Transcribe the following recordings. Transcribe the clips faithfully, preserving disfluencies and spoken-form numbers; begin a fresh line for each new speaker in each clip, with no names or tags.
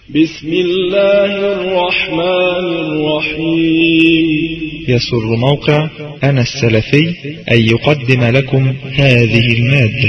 بسم الله الرحمن الرحيم.
يسر موقع أنا السلفي أن يقدم لكم هذه المادة.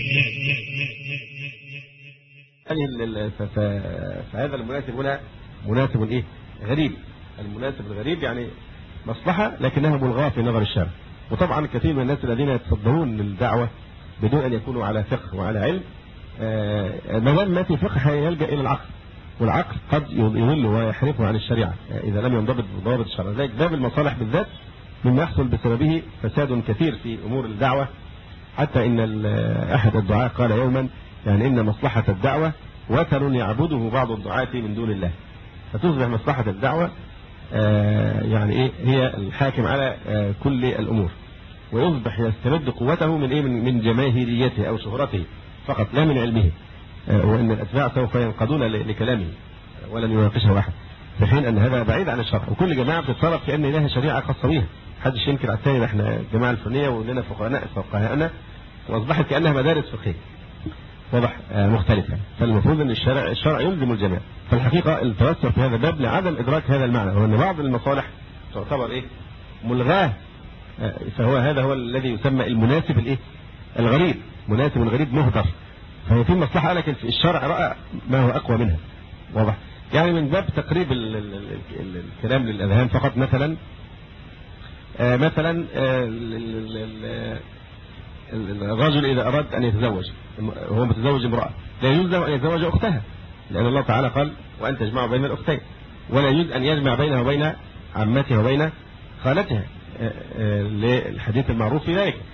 فهذا المناسب هنا مناسب إيه؟ غريب. المناسب الغريب يعني مصلحة لكنها ملغاة في نظر الشرع. وطبعا كثير من الناس الذين يتصدرون للدعوة بدون أن يكونوا على فقه وعلى علم، ما دام ما في فقه يلجأ إلى العقل، والعقل قد يضل ويحرفه عن الشريعة إذا لم ينضبط بضوابط الشرع. ذلك باب المصالح بالذات مما يحصل بسببه فساد كثير في أمور الدعوة، حتى إن أحد الدعاة قال يوما يعني إن مصلحة الدعوة وثن يعبده بعض الدعاة من دون الله، فتصبح مصلحة الدعوة يعني إيه هي الحاكم على كل الأمور، ويصبح يستمد قوته من إيه من جماهيريته أو شهرته فقط لا من علمه، وأن الأتباع سوف ينقضون لكلامه ولن يناقشه أحد، في حين أن هذا بعيد عن الشرع. وكل جماعة بتتصرف كأن لها شريعة خاصة بها، محدش ينكر على الثاني احنا الجماعة الفلانية ولنا فقهاء فقهاءنا، وأصبحت كأنها مدارس فقهية واضح مختلفة. فالمفروض أن الشرع الشرع يلزم الجميع. فالحقيقة التوسع في هذا الباب لعدم إدراك هذا المعنى، هو أن بعض المصالح تعتبر إيه ملغاة، فهو هذا هو الذي يسمى المناسب الإيه الغريب، مناسب الغريب مهدر. فهي في مصلحة لكن في الشرع رأى ما هو أقوى منها واضح. يعني من باب تقريب ال ال ال الكلام للأذهان فقط، مثلا آه مثلا آه الرجل إذا أراد أن يتزوج وهو متزوج امرأة لا يجوز له أن يتزوج أختها، لأن الله تعالى قال وأن تجمعوا بين الأختين، ولا يجوز أن يجمع بينها وبين عمتها وبين خالتها آه آه للحديث المعروف في ذلك.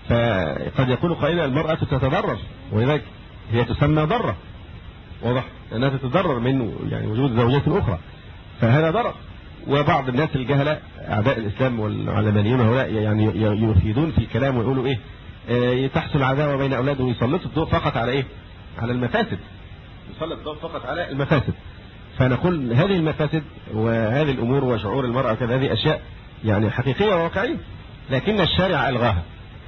فقد يقول قائلا المرأة تتضرر، ولذلك هي تسمى ضرة واضح، لأنها تتضرر من يعني وجود زوجات أخرى، فهذا ضرر. وبعض الناس الجهلة أعداء الإسلام والعلمانيون هؤلاء يعني يفيدون في كلام ويقولوا إيه آه تحصل عداوة بين أولاده، ويسلط الضوء فقط على إيه على المفاسد، يسلط الضوء فقط على المفاسد. فنقول هذه المفاسد وهذه الأمور وشعور المرأة كذا هذه أشياء يعني حقيقية وواقعية، لكن الشارع ألغاها،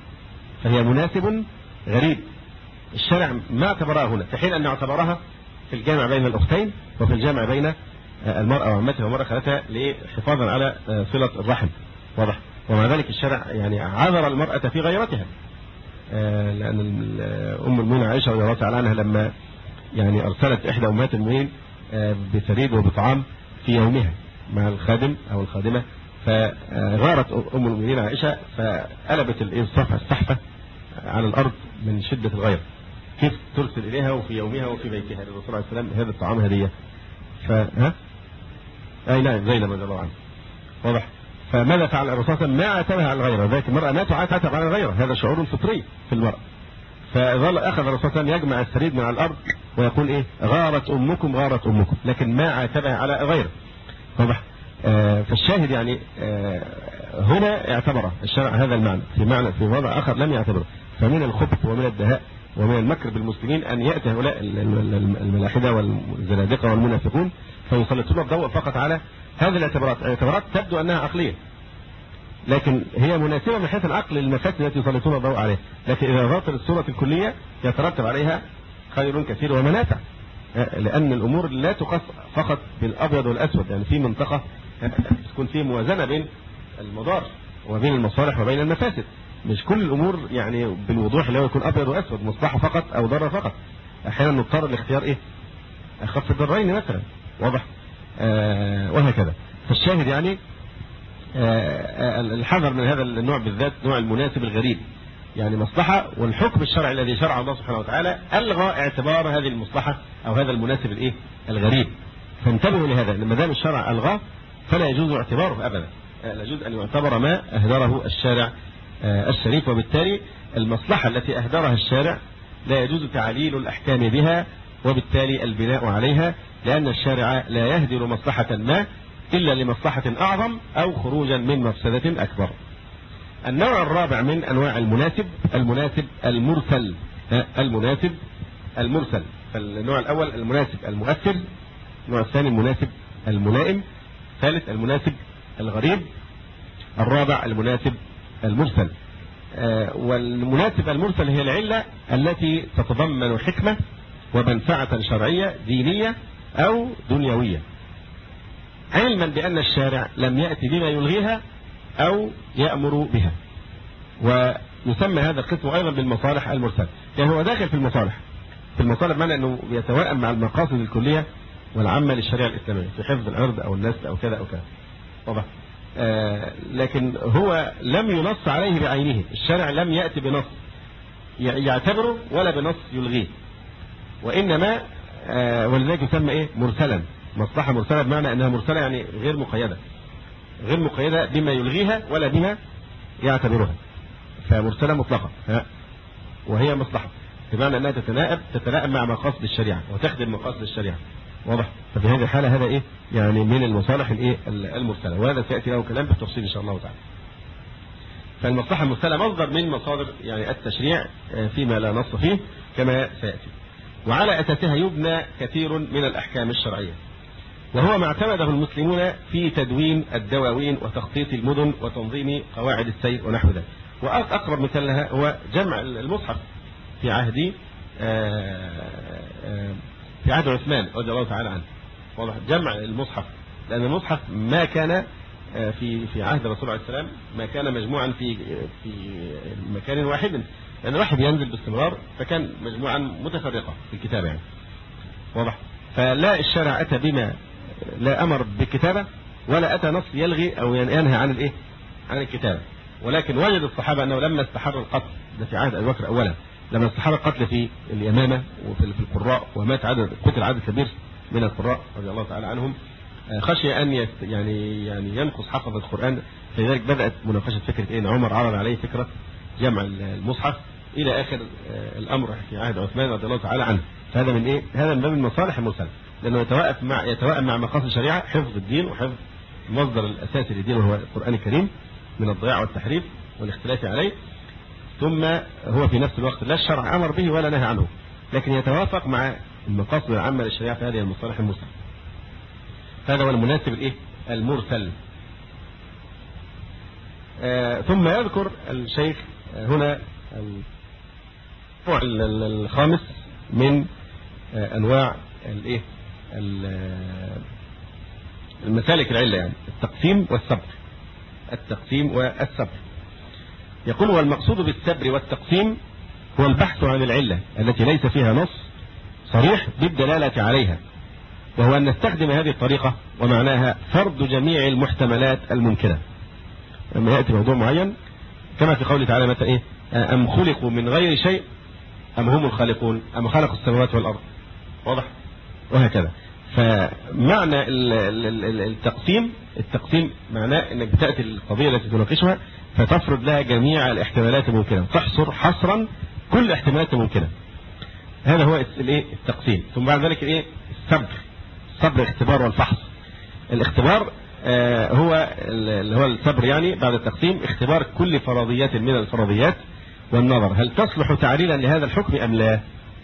فهي مناسب غريب. الشارع ما اعتبرها هنا، في حين أن اعتبرها في الجامع بين الأختين وفي الجامع بين المرأة وعمتها ومرأة خالتها لحفاظا على صلة الرحم واضح. ومع ذلك الشارع يعني عذر المرأة في غيرتها، لأن أم المؤمنين عائشة رضي الله تعالى عنها لما يعني أرسلت إحدى أمهات المؤمنين بثريد وبطعام في يومها مع الخادم أو الخادمة، فغارت أم المؤمنين عائشة فقلبت الصحفة على الأرض من شدة الغير، كيف ترسل إليها وفي يومها وفي بيتها للرسول عليه السلام هذا الطعام هدية. فها أي نعم زينب رضي الله عنها واضح. فماذا فعل الرسول؟ ما عاتبها على الغيرة، ذلك المرأة ما تعاتب على الغيرة، هذا شعور فطري في المرأة. فظل أخذ الرسول يجمع الثريد من على الأرض ويقول إيه غارت أمكم غارت أمكم، لكن ما عاتبها على غيره واضح. آه فالشاهد يعني آه هنا اعتبر الشرع هذا المعنى، في معنى في وضع آخر لم يعتبره. فمن الخبث ومن الدهاء ومن المكر بالمسلمين أن يأتي هؤلاء الملاحدة والزنادقة والمنافقون فيسلطون الضوء فقط على هذه الاعتبارات. الاعتبارات تبدو أنها عقلية، لكن هي مناسبة من حيث العقل للمفاسد التي يسلطون الضوء عليها، لكن إذا ظهرت الصورة الكلية يترتب عليها خير كثير ومنافع، لأن الأمور لا تقاس فقط بالأبيض والأسود، يعني في منطقة تكون فيه موازنة بين المضار وبين المصالح وبين المفاسد، مش كل الأمور يعني بالوضوح اللي هو يكون أبيض وأسود مصلحة فقط أو ضرر فقط، أحيانا نضطر لاختيار إيه أخف الضررين مثلا واضح آه وهكذا. فالشاهد يعني آه الحذر من هذا النوع بالذات، نوع المناسب الغريب، يعني مصلحة والحكم الشرعي الذي شرعه الله سبحانه وتعالى ألغى اعتبار هذه المصلحة أو هذا المناسب الإيه الغريب. فانتبهوا لهذا، لما دام الشرع ألغاه فلا يجوز اعتباره أبدا، لا يجوز أن يعتبر ما أهدره الشارع الشريف. وبالتالي المصلحة التي أهدرها الشارع لا يجوز تعليل الأحكام بها، وبالتالي البناء عليها، لأن الشارع لا يهدر مصلحة ما إلا لمصلحة أعظم أو خروجا من مفسدة أكبر. النوع الرابع من أنواع المناسب المناسب المرسل. المناسب المرسل، فالنوع الأول المناسب المؤثر، النوع الثاني المناسب الملائم، الثالث المناسب الغريب، الرابع المناسب المرسل. والمناسب المرسل هي العلة التي تتضمن حكمة ومنفعة شرعية دينية أو دنيوية، علما بأن الشارع لم يأتي بما يلغيها أو يأمر بها. ويسمى هذا القسم أيضا بالمصالح المرسلة، يعني هو داخل في المصالح في المصالح بمعنى أنه يتوائم مع المقاصد الكلية والعامة للشريعة الإسلامية في حفظ العرض أو النسل أو كذا أو كذا. طبعا آه لكن هو لم ينص عليه بعينه، الشارع لم يأتي بنص يعتبره ولا بنص يلغيه، وإنما آه ولذلك يسمى إيه مرسلا، مصلحة مرسلة، بمعنى أنها مرسلة يعني غير مقيدة غير مقيدة بما يلغيها ولا بما يعتبرها، فمرسلة مطلقة وهي مصلحة، بمعنى أنها تتنائب تتنائب مع مقاصد الشريعة وتخدم مقاصد الشريعة. واضح؟ ففي هذه الحالة هذا إيه يعني من المصالح الإيه المرسلة، وهذا سيأتي له كلام بالتفصيل إن شاء الله تعالى. فالمصلحة المرسلة مصدر من مصادر يعني التشريع فيما لا نص فيه كما سيأتي، وعلى أساسها يبنى كثير من الأحكام الشرعية، وهو ما اعتمده المسلمون في تدوين الدواوين وتخطيط المدن وتنظيم قواعد السير ونحو ذلك. وأقرب مثال لها هو جمع المصحف في عهد في عهد عثمان رضي الله تعالى عنه. واضح؟ جمع المصحف، لأن المصحف ما كان في في عهد الرسول عليه السلام ما كان مجموعا في في مكان واحد، لأن الواحد ينزل باستمرار، فكان مجموعا متفرقة في الكتابة يعني. واضح؟ فلا الشرع أتى بما لا أمر بالكتابة ولا أتى نص يلغي أو ينهى عن الإيه عن الكتابة، ولكن وجد الصحابة أنه لما استحر القتل، ده في عهد أبي بكر أولا، لما استحر القتل في اليمامة وفي القراء ومات عدد قتل عدد كبير من القراء رضي الله تعالى عنهم، خشي أن يعني يعني ينقص حفظ القرآن، فلذلك بدأت مناقشة فكرة إيه، عمر عرض عليه فكرة جمع المصحف إلى آخر الأمر في عهد عثمان رضي الله تعالى عنه. فهذا من إيه؟ هذا من باب المصالح المرسلة، لأنه يتوائم مع يتوائم مع مقاصد الشريعة، حفظ الدين وحفظ المصدر الأساسي للدين وهو القرآن الكريم من الضياع والتحريف والاختلاف عليه، ثم هو في نفس الوقت لا الشرع أمر به ولا نهى عنه، لكن يتوافق مع المقاصد العامة للشريعة في هذه المصالح المرسلة. هذا هو المناسب الإيه؟ المرسل. آه ثم يذكر الشيخ هنا النوع الخامس من آه أنواع الإيه؟ المسالك العلة، يعني التقسيم والصبر. التقسيم والصبر. يقول: والمقصود بالصبر والتقسيم هو البحث عن العلة التي ليس فيها نص صريح بالدلالة عليها، وهو أن نستخدم هذه الطريقة ومعناها فرض جميع المحتملات الممكنة. لما يأتي موضوع معين كما في قوله تعالى مثلا إيه؟ أم خلقوا من غير شيء أم هم الخالقون أم خلقوا السماوات والأرض. واضح؟ وهكذا. فمعنى التقسيم التقسيم معناه أنك بتأتي القضية التي تناقشها فتفرض لها جميع الاحتمالات الممكنة، تحصر حصرا كل احتمالات ممكنة. هذا هو الايه التقسيم. ثم بعد ذلك الايه الصبر. الصبر اختبار والفحص. الاختبار آه هو اللي هو الصبر، يعني بعد التقسيم اختبار كل فرضيات من الفرضيات والنظر هل تصلح تعليلا لهذا الحكم أم لا.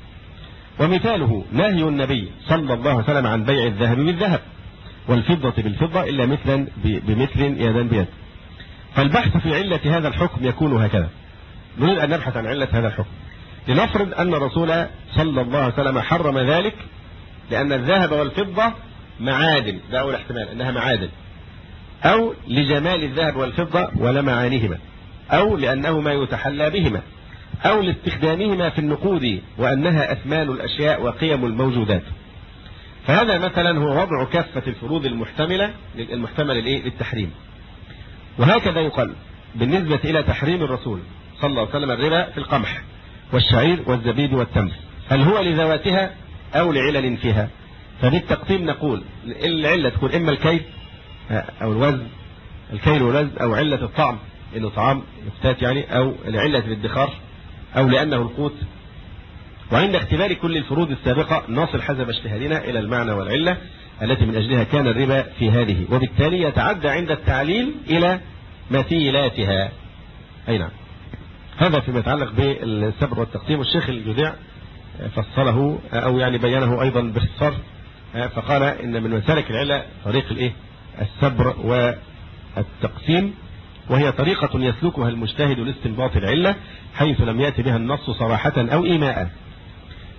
ومثاله نهي النبي صلى الله عليه وسلم عن بيع الذهب بالذهب والفضة بالفضة إلا مثلا بمثل يدا بيد. فالبحث في علة هذا الحكم يكون هكذا. نريد أن نبحث عن علة هذا الحكم. لنفرض أن الرسول صلى الله عليه وسلم حرم ذلك لأن الذهب والفضة معادن، ده أول احتمال أنها معادن، أو لجمال الذهب والفضة ولمعانهما، أو لأنه ما يتحلى بهما، أو لاستخدامهما في النقود وأنها أثمان الأشياء وقيم الموجودات. فهذا مثلا هو وضع كافة الفروض المحتملة المحتمل للتحريم. وهكذا يقال بالنسبة إلى تحريم الرسول صلى الله عليه وسلم الربا في القمح والشعير والزبيب والتمر، هل هو لذواتها أو لعلل فيها؟ فبالتقسيم نقول العلة تكون إما الكيل أو الوزن، الكيل والوزن، أو علة الطعم إنه طعام يفتات يعني، أو لعلة الادخار، أو لأنه القوت. وعند اختبار كل الفروض السابقة نصل حسب اجتهادنا إلى المعنى والعلة التي من أجلها كان الربا في هذه، وبالتالي يتعدى عند التعليل إلى مثيلاتها. أي نعم. هذا فيما يتعلق بالصبر والتقسيم. والشيخ الجذيع فصله أو يعني بينه أيضا باختصار، فقال إن من مسالك العلة طريق الإيه؟ الصبر والتقسيم، وهي طريقة يسلكها المجتهد لاستنباط العلة حيث لم يأتي بها النص صراحة أو إيماء،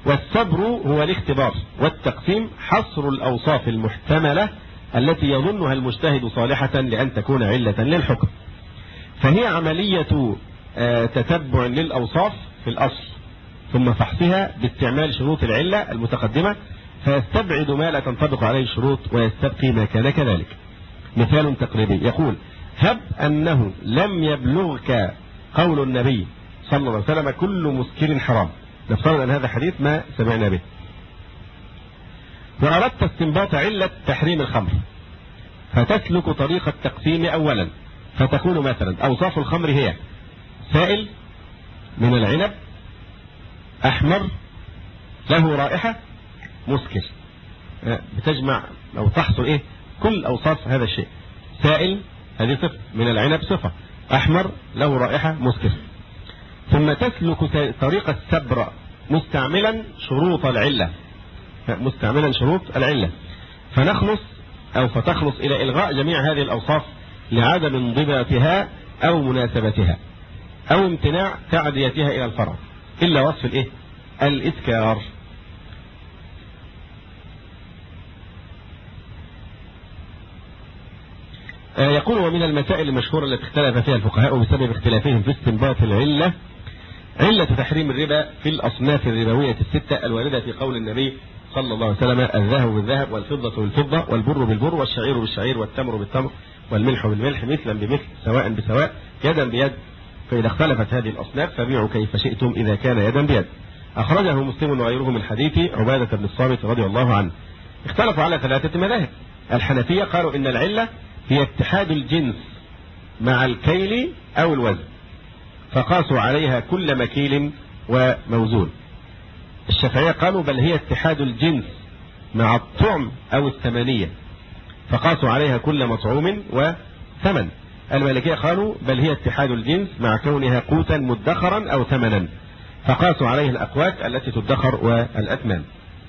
والسبر هو الاختبار، والتقسيم حصر الأوصاف المحتملة التي يظنها المجتهد صالحة لأن تكون علة للحكم. فهي عملية تتبع للأوصاف في الأصل ثم فحصها باستعمال شروط العلة المتقدمة، فيستبعد ما لا تنطبق عليه الشروط ويستبقي ما كان كذلك. مثال تقريبي يقول: هب أنه لم يبلغك قول النبي صلى الله عليه وسلم كل مسكر حرام. نفترض أن هذا حديث ما سمعنا به، وأردت استنباط علة تحريم الخمر، فتسلك طريق التقسيم أولا، فتقول مثلا: أوصاف الخمر هي سائل من العنب، أحمر، له رائحة، مسكر. بتجمع أو تحصل إيه كل أوصاف هذا الشيء. سائل هذه صفة، من العنب صفة، أحمر له رائحة، مسكر. ثم تسلك طريق السبر مستعملا شروط العلة، مستعملا شروط العلة، فنخلص أو فتخلص إلى إلغاء جميع هذه الأوصاف لعدم انضباطها أو مناسبتها أو امتناع تعديتها إلى الفرع، إلا وصف الإيه؟ الإسكار. يقول: ومن المسائل المشهورة التي اختلف فيها الفقهاء بسبب اختلافهم في استنباط العلة علة تحريم الربا في الأصناف الربوية الستة الواردة في قول النبي صلى الله عليه وسلم: الذهب بالذهب، والفضة بالفضة، والبر بالبر، والشعير بالشعير، والتمر بالتمر، والملح بالملح، مثلا بمثل، سواء بسواء، يدا بيد. فإذا اختلفت هذه الأصناف فبيعوا كيف شئتم إذا كان يدا بيد. أخرجه مسلم وغيره من حديث عبادة بن الصامت رضي الله عنه. اختلفوا على ثلاثة مذاهب. الحنفية قالوا إن العلة هي اتحاد الجنس مع الكيل أو الوزن، فقاسوا عليها كل مكيل وموزون. الشافعية قالوا بل هي اتحاد الجنس مع الطعم أو الثمانية، فقاسوا عليها كل مطعوم وثمن. المالكية قالوا بل هي اتحاد الجنس مع كونها قوتا مدخرا أو ثمنا، فقاسوا عليه الأقوات التي تدخر والأثمان.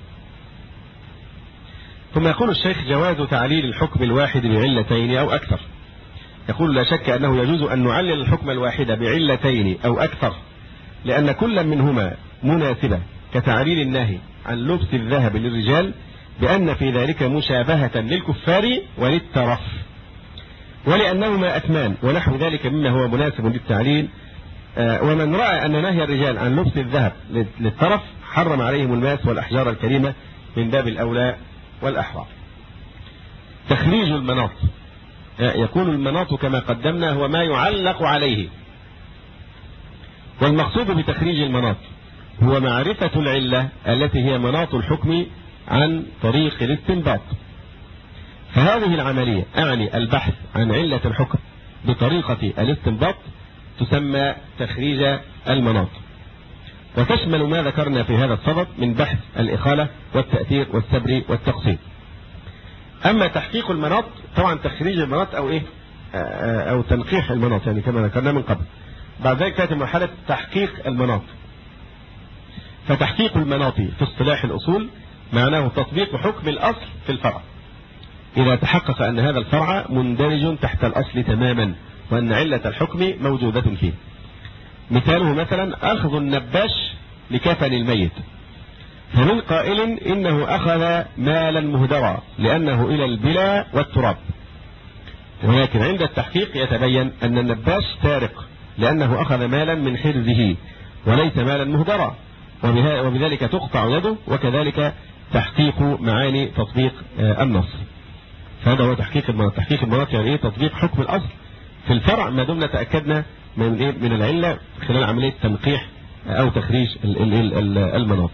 ثم يقول الشيخ: جواز تعليل الحكم الواحد بعلتين أو أكثر. يقول: لا شك أنه يجوز أن نعلل الحكم الواحد بعلتين أو أكثر، لأن كل منهما مناسبة، كتعليل النهي عن لبس الذهب للرجال بأن في ذلك مشابهة للكفار وللترف، ولأنهما أثمان ونحو ذلك مما هو مناسب للتعليل. ومن رأى أن نهي الرجال عن لبس الذهب للترف حرم عليهم الماس والأحجار الكريمة من باب الأولى والأحرى. تخريج المناط. يكون المناط كما قدمنا هو ما يعلق عليه، والمقصود بتخريج المناط هو معرفة العلة التي هي مناط الحكم عن طريق الاستنباط. فهذه العملية أعني البحث عن علة الحكم بطريقة الاستنباط تسمى تخريج المناط، وتشمل ما ذكرنا في هذا الصدد من بحث الإخالة والتأثير والسبر والتقسيم. أما تحقيق المناط طبعا تخريج المناط أو إيه أو تنقيح المناط، يعني كما ذكرنا من قبل. بعد ذلك كانت مرحلة تحقيق المناط. فتحقيق المناط في اصطلاح الأصول معناه تطبيق حكم الأصل في الفرع، إذا تحقق أن هذا الفرع مندرج تحت الأصل تماما وأن علة الحكم موجودة فيه. مثاله مثلا أخذ النباش لكفن الميت، فمن قائل إنه أخذ مالا مهدرا لأنه إلى البلا والتراب، ولكن عند التحقيق يتبين أن النباش سارق لأنه أخذ مالا من حرزه وليس مالا مهدرا، وبذلك تقطع يده. وكذلك تحقيق معاني تطبيق النص. فهذا هو تحقيق المناط. تحقيق المناط يعني إيه؟ تطبيق حكم الأصل في الفرع ما دمنا تأكدنا من إيه؟ من العلة خلال عملية تنقيح أو تخريج المناط.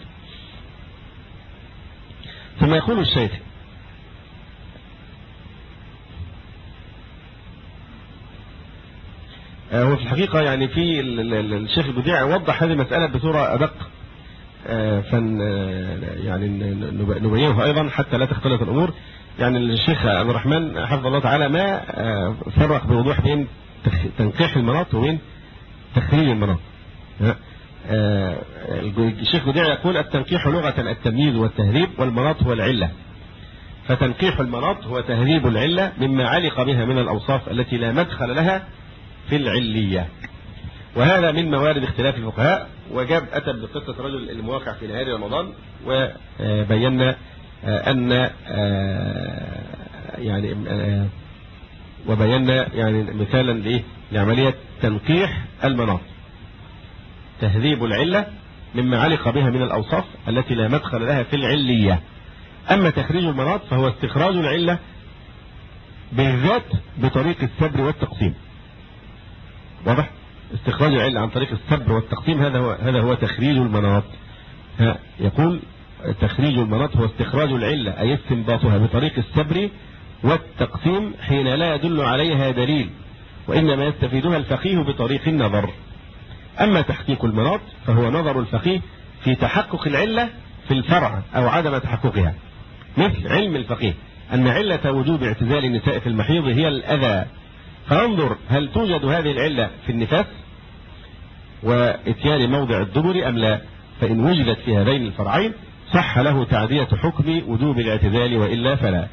ثم يقول الشيخ: هو في الحقيقة يعني في الشيخ البديع وضح هذه المسألة بصورة أدق، فن يعني نبينه أيضا حتى لا تختلط الأمور. يعني الشيخ عبد الرحمن حفظه الله تعالى ما فرق بوضوح بين تنقيح المناط وبين تخريج المناط. الشيخ بديع يقول: التنقيح لغة التمييز والتهذيب، والمناط هو العلة. فتنقيح المناط هو تهذيب العلة مما علق بها من الأوصاف التي لا مدخل لها في العلية. وهذا من موارد اختلاف الفقهاء. وجاب أتى بقصة رجل المواقع في نهار رمضان، وبينا أن يعني وبينا يعني مثالا لعملية تنقيح المناط، تهذيب العلة مما علق بها من الأوصاف التي لا مدخل لها في العلية. أما تخريج المناط فهو استخراج العلة بالذات بطريق السبر والتقسيم. واضح؟ استخراج العلة عن طريق السبر والتقسيم هذا هو هذا هو تخريج المناط. يقول تخريج المناط هو استخراج العلة أي استنباطها بطريق السبر والتقسيم حين لا يدل عليها دليل، وإنما يستفيدها الفقيه بطريق النظر. أما تحقيق المناط فهو نظر الفقيه في تحقق العلة في الفرع أو عدم تحققها، مثل علم الفقيه أن علة وجوب اعتزال النساء في المحيض هي الأذى، فانظر هل توجد هذه العلة في النفاس وإتيان موضع الدبر أم لا، فإن وجدت في هذين الفرعين صح له تعدية حكم وجوب الاعتزال، وإلا فلا.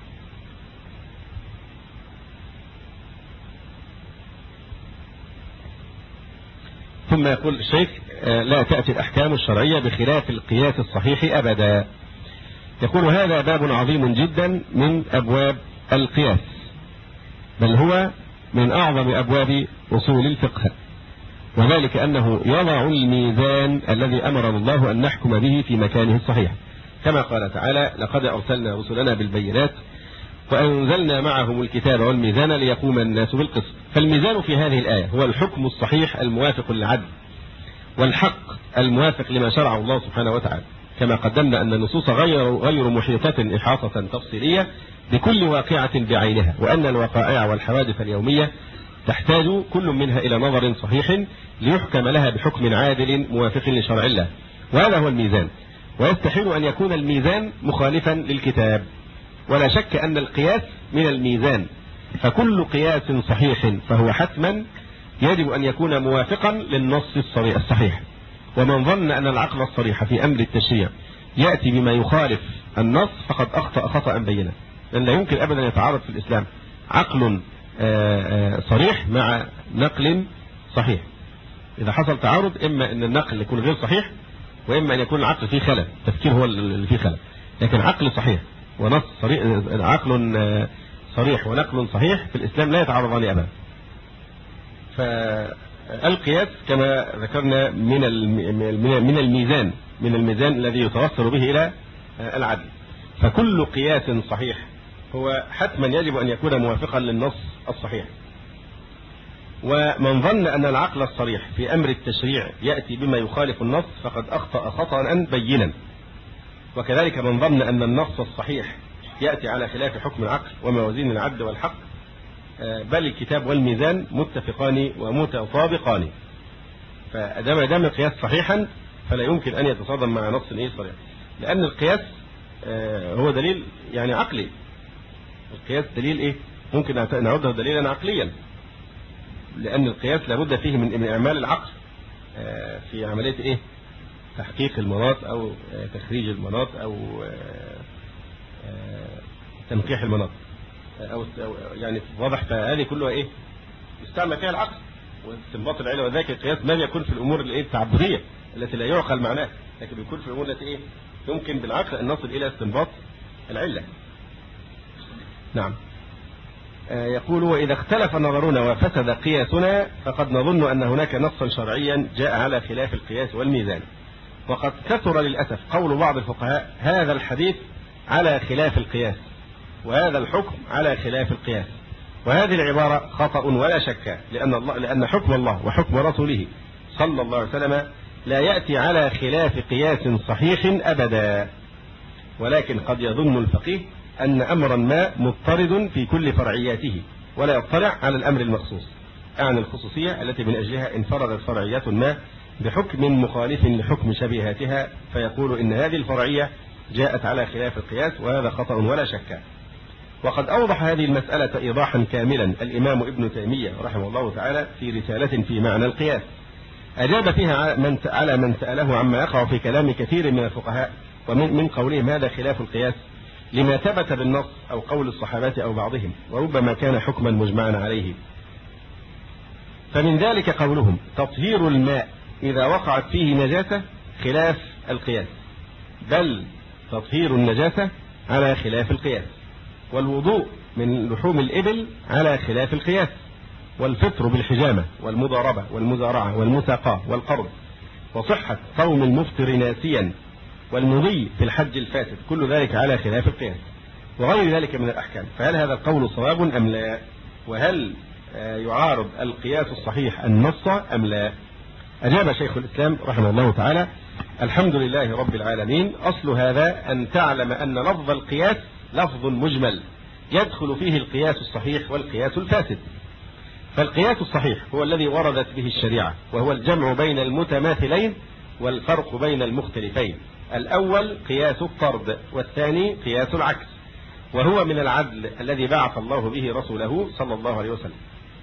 ثم يقول الشيخ لا تأتي الأحكام الشرعية بخلاف القياس الصحيح أبدا. يقول هذا باب عظيم جدا من أبواب القياس، بل هو من أعظم أبواب أصول الفقه، وذلك أنه يضع الميزان الذي أمرنا الله أن نحكم به في مكانه الصحيح، كما قال تعالى لقد أرسلنا رسلنا بالبينات وأنزلنا معهم الكتاب والميزان ليقوم الناس بالقسط. فالميزان في هذه الآية هو الحكم الصحيح الموافق للعدل والحق الموافق لما شرعه الله سبحانه وتعالى، كما قدمنا أن النصوص غير غير محيطة إحاطة تفصيلية بكل واقعة بعينها، وأن الوقائع والحوادث اليومية تحتاج كل منها إلى نظر صحيح ليحكم لها بحكم عادل موافق لشرع الله، وهذا هو الميزان. ويستحيل أن يكون الميزان مخالفا للكتاب، ولا شك أن القياس من الميزان، فكل قياس صحيح فهو حتما يجب أن يكون موافقا للنص الصحيح. ومن ظن أن العقل الصريح في أمر التشريع يأتي بما يخالف النص فقد أخطأ خطأ بينا، لأن لا يمكن أبدا يتعارض في الإسلام عقل صريح مع نقل صحيح. إذا حصل تعارض إما أن النقل يكون غير صحيح، وإما أن يكون العقل فيه خلل، التفكير هو اللي فيه خلل. لكن عقل صحيح ونص صريح، عقل صريح ونقل صحيح في الإسلام لا يتعارضان أبدا. فالقياس كما ذكرنا من من الميزان من الميزان الذي يتوصل به إلى العدل، فكل قياس صحيح هو حتما يجب أن يكون موافقا للنص الصحيح. ومن ظن أن العقل الصريح في أمر التشريع يأتي بما يخالف النص فقد أخطأ خطأ بينا. وكذلك من ظن أن النص الصحيح يأتي على خلاف حكم العقل وموازين العدل والحق، بل الكتاب والميزان متفقان ومتطابقان، فدام دام القياس صحيحا فلا يمكن أن يتصادم مع نص صريح، لأن القياس هو دليل يعني عقلي. القياس دليل إيه؟ ممكن نعده دليلا عقليا، لأن القياس لابد فيه من إعمال العقل في عملية إيه؟ تحقيق المناط أو تخريج المناط أو تنقيح المناط أو يعني واضح. فهذه كلها إيه؟ يستعمل فيها العقل واستنباط العلة، وذلك القياس ما يكون في الأمور الإيه التعبدية التي لا يعقل معناها، لكن بيكون في الأمور التي إيه يمكن بالعقل أن نصل إلى استنباط العلة. نعم. يقول وإذا اختلف نظرنا وفسد قياسنا فقد نظن أن هناك نصا شرعيا جاء على خلاف القياس والميزان. وقد كثر للأسف قول بعض الفقهاء هذا الحديث على خلاف القياس وهذا الحكم على خلاف القياس، وهذه العبارة خطأ ولا شك، لأن الله لأن حكم الله وحكم رسوله صلى الله عليه وسلم لا يأتي على خلاف قياس صحيح أبدا، ولكن قد يظن الفقيه أن أمرا ما مضطرد في كل فرعياته ولا يطلع على الأمر المخصوص، أعني الخصوصية التي من أجلها انفردت فرعيات ما بحكم مخالف لحكم شبيهاتها، فيقول إن هذه الفرعية جاءت على خلاف القياس، وهذا خطأ ولا شك. وقد أوضح هذه المسألة إيضاحا كاملا الإمام ابن تيمية رحمه الله تعالى في رسالة في معنى القياس، أجاب فيها من على من سأله عما يقع في كلام كثير من الفقهاء ومن من قولهم هذا خلاف القياس لما ثبت بالنص أو قول الصحابة أو بعضهم، وربما كان حكما مجمعا عليه. فمن ذلك قولهم تطهير الماء إذا وقعت فيه نجاسة خلاف القياس، بل تطهير النجاسة على خلاف القياس، والوضوء من لحوم الإبل على خلاف القياس، والفطر بالحجامة والمضاربة والمزارعة والمساقاة والقرض، وصحة صوم المفطر ناسيا والمضي في الحج الفاسد، كل ذلك على خلاف القياس وغير ذلك من الأحكام. فهل هذا القول صواب أم لا؟ وهل يعارض القياس الصحيح النص أم لا؟ أجاب شيخ الإسلام رحمه الله تعالى: الحمد لله رب العالمين. أصل هذا أن تعلم أن لفظ القياس لفظ مجمل يدخل فيه القياس الصحيح والقياس الفاسد. فالقياس الصحيح هو الذي وردت به الشريعة، وهو الجمع بين المتماثلين والفرق بين المختلفين. الأول قياس الطرد، والثاني قياس العكس، وهو من العدل الذي بعث الله به رسوله صلى الله عليه وسلم.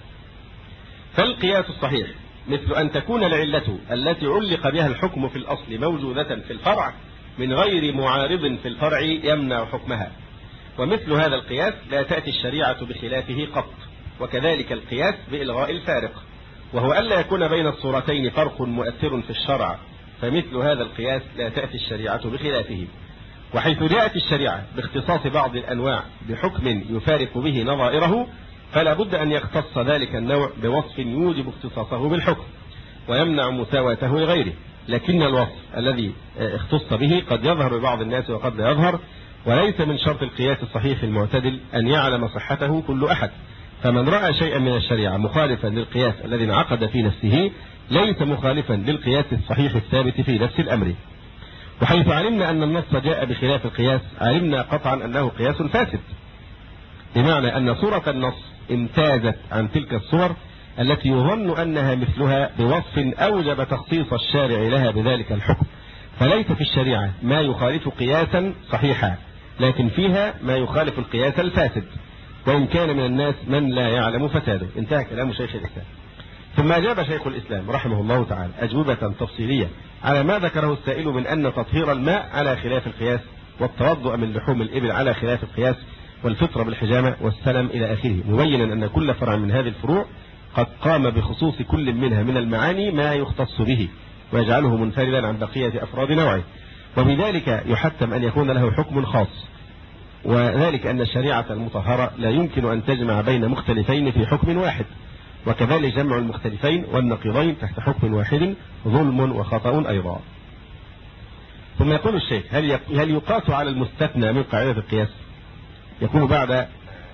فالقياس الصحيح مثل أن تكون العلة التي علق بها الحكم في الأصل موجودة في الفرع من غير معارض في الفرع يمنع حكمها، ومثل هذا القياس لا تأتي الشريعة بخلافه قط. وكذلك القياس بإلغاء الفارق، وهو ألا يكون بين الصورتين فرق مؤثر في الشرع، فمثل هذا القياس لا تأتي الشريعة بخلافه. وحيث جاءت الشريعة باختصاص بعض الأنواع بحكم يفارق به نظائره، فلا بد أن يختص ذلك النوع بوصف يوجب اختصاصه بالحكم ويمنع مساواته لغيره. لكن الوصف الذي اختص به قد يظهر لبعض الناس وقد لا يظهر، وليس من شرط القياس الصحيح المعتدل أن يعلم صحته كل أحد. فمن رأى شيئا من الشريعة مخالفا للقياس الذي انعقد في نفسه ليس مخالفا للقياس الصحيح الثابت في نفس الأمر. وحيث علمنا أن النص جاء بخلاف القياس علمنا قطعا أنه قياس فاسد، بمعنى أن صورة النص امتازت عن تلك الصور التي يظن أنها مثلها بوصف أوجب تخصيص الشارع لها بذلك الحكم. فليس في الشريعة ما يخالف قياسا صحيحا، لكن فيها ما يخالف القياس الفاسد، وإن كان من الناس من لا يعلم فساده. انتهى كلام شيخ الإسلام. ثم أجاب شيخ الإسلام رحمه الله تعالى أجوبة تفصيلية على ما ذكره السائل من أن تطهير الماء على خلاف القياس، والتوضؤ من لحوم الإبل على خلاف القياس، والفطر بالحجامة والسلم إلى آخره، مبينا أن كل فرع من هذه الفروع قد قام بخصوص كل منها من المعاني ما يختص به ويجعله منفردا عن بقية أفراد نوعه، وبذلك يحتم أن يكون له حكم خاص. وذلك أن الشريعة المطهرة لا يمكن أن تجمع بين مختلفين في حكم واحد، وكذلك جمع المختلفين والنقيضين تحت حكم واحد ظلم وخطأ أيضا. ثم يقول الشيخ: هل هل يقاس على المستثنى من قاعدة القياس؟ يقول بعد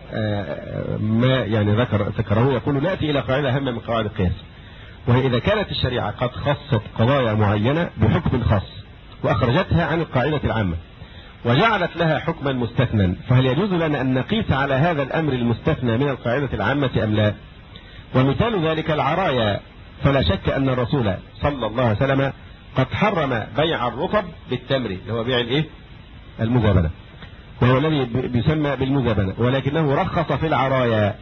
ما يعني ذكر ذكره يقول: نأتي إلى قاعدة أهم من قواعد القياس، وهي إذا كانت الشريعة قد خصت قضايا معينة بحكم خاص وأخرجتها عن القاعدة العامة وجعلت لها حكما مستثنى، فهل يجوز لنا أن نقيس على هذا الأمر المستثنى من القاعدة العامة أم لا؟ ومثال ذلك العرايا، فلا شك أن الرسول صلى الله عليه وسلم قد حرم بيع الرطب بالتمر، اللي هو بيع الايه؟ المزابنة، وهو الذي بيسمى بالمزابنة، ولكنه رخص في العرايا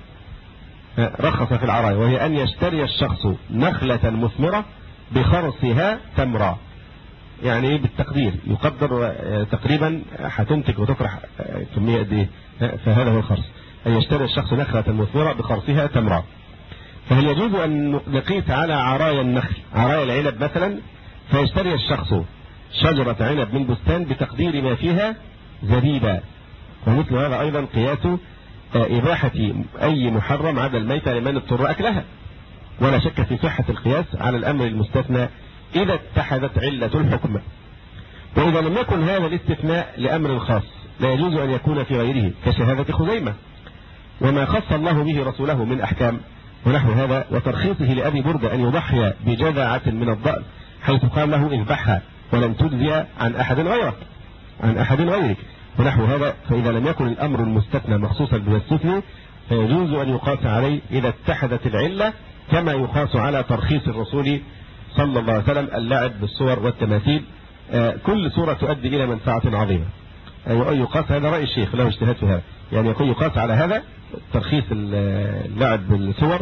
رخص في العرايا وهي أن يشتري الشخص نخلة مثمرة بخرصها تمرة، يعني بالتقدير يقدر تقريبا هتنتج وتطرح كمية قد ايه، فهذا هو الخرص، أن يشتري الشخص نخلة مثمرة بخرصها تمرة. فهل يجوز أن نقيس على عرايا النخل، عرايا العنب مثلا، فيشتري الشخص شجرة عنب من بستان بتقدير ما فيها زبيبا؟ ومثل هذا أيضا قياس إباحة أي محرم عدا الميتة لمن اضطر أكلها، ولا شك في صحة القياس على الأمر المستثنى إذا اتحدت علة الحكم. وإذا لم يكن هذا الاستثناء لأمر خاص لا يجوز أن يكون في غيره، كشهادة خزيمة وما خص الله به رسوله من أحكام ونحو هذا، وترخيصه لأبي بردة أن يضحي بجذعة من الضأن حيث قال له اذبحها ولن تجزي عن أحد غيرك عن أحد غيرك ونحو هذا. فإذا لم يكن الأمر المستثنى مخصوصا بالمستثنى فيجوز أن يقاس عليه إذا اتحدت العلة، كما يقاس على ترخيص الرسول صلى الله عليه وسلم اللعب بالصور والتماثيل. كل صورة تؤدي إلى منفعة عظيمة. يقاس، هذا رأي الشيخ له اجتهاد في هذا، يعني يقول يقاس على هذا ترخيص اللعب بالصور،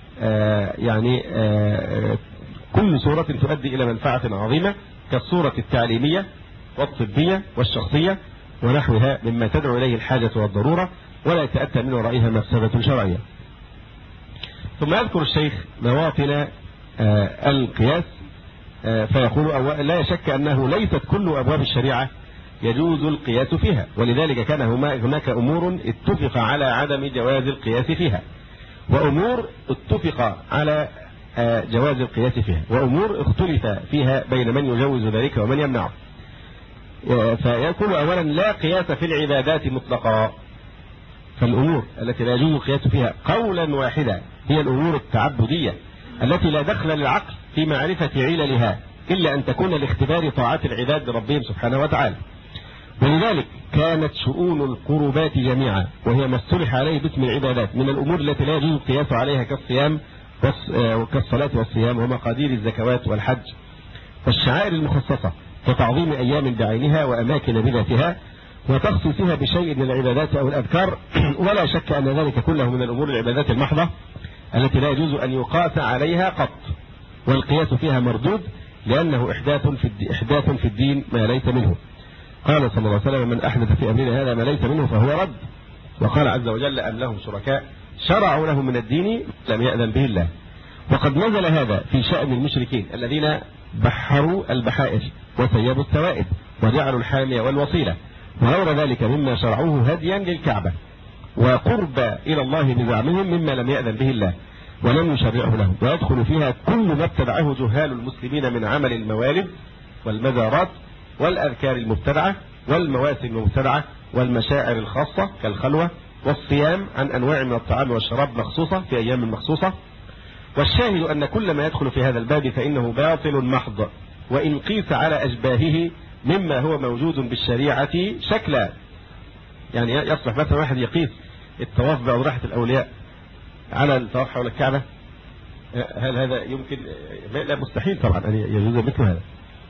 يعني كل صورة تؤدي إلى منفعة عظيمة كالصورة التعليمية والطبية والشخصية ونحوها مما تدعو إليه الحاجة والضرورة ولا يتأتى من ورائها مفسدة شرعية. ثم يذكر الشيخ مواطن القياس فيقول لا شك أنه ليست كل أبواب الشريعة يجوز القياس فيها، ولذلك كان هناك أمور اتفق على عدم جواز القياس فيها، وأمور اتفق على جواز القياس فيها، وأمور اختلف فيها بين من يجوز ذلك ومن يمنعه. فيقول أولا لا قياس في العبادات مطلقا، فالأمور التي لا يجوز القياس فيها قولا واحدا هي الأمور التعبدية التي لا دخل للعقل في معرفة عللها إلا أن تكون لاختبار طاعات العباد لربهم سبحانه وتعالى. ولذلك كانت شؤون القربات جميعا وهي ما اصطلح عليه باسم العبادات من الأمور التي لا يجوز القياس عليها كالصيام وكالصلاة والصيام ومقادير الزكوات والحج والشعائر المخصصة كتعظيم أيام بعينها وأماكن بذاتها وتخصيصها بشيء من العبادات أو الأذكار. ولا شك أن ذلك كله من الأمور العبادات المحضة التي لا يجوز أن يقاس عليها قط، والقياس فيها مردود لأنه إحداث في إحداث في الدين ما ليس منه. قال صلى الله عليه وسلم من أحدث في أمرنا هذا ما ليس منه فهو رد. وقال عز وجل أم لهم شركاء شرعوا له من الدين لم يأذن به الله. وقد نزل هذا في شأن المشركين الذين بحروا البحائر وسيبوا السوائد وجعلوا الحامية والوصيلة وغير ذلك مما شرعوه هديا للكعبة وقرب إلى الله بزعمهم مما لم يأذن به الله ولم يشرعه لهم. ويدخل فيها كل ما ابتدعه جهال المسلمين من عمل الموالد والمزارات والأذكار المبتدعة والمواسم المبتدعة والمشاعر الخاصة كالخلوة والصيام عن أنواع من الطعام والشراب مخصوصة في أيام مخصوصة. والشاهد أن كل ما يدخل في هذا الباب فإنه باطل محض وإن قيس على أشباهه مما هو موجود بالشريعة شكلا. يعني يصلح مثلا واحد يقيس الطواف بأضرحة الأولياء على الطواف حول الكعبة، هل هذا يمكن؟ لا، مستحيل طبعا أن يجوز مثل هذا.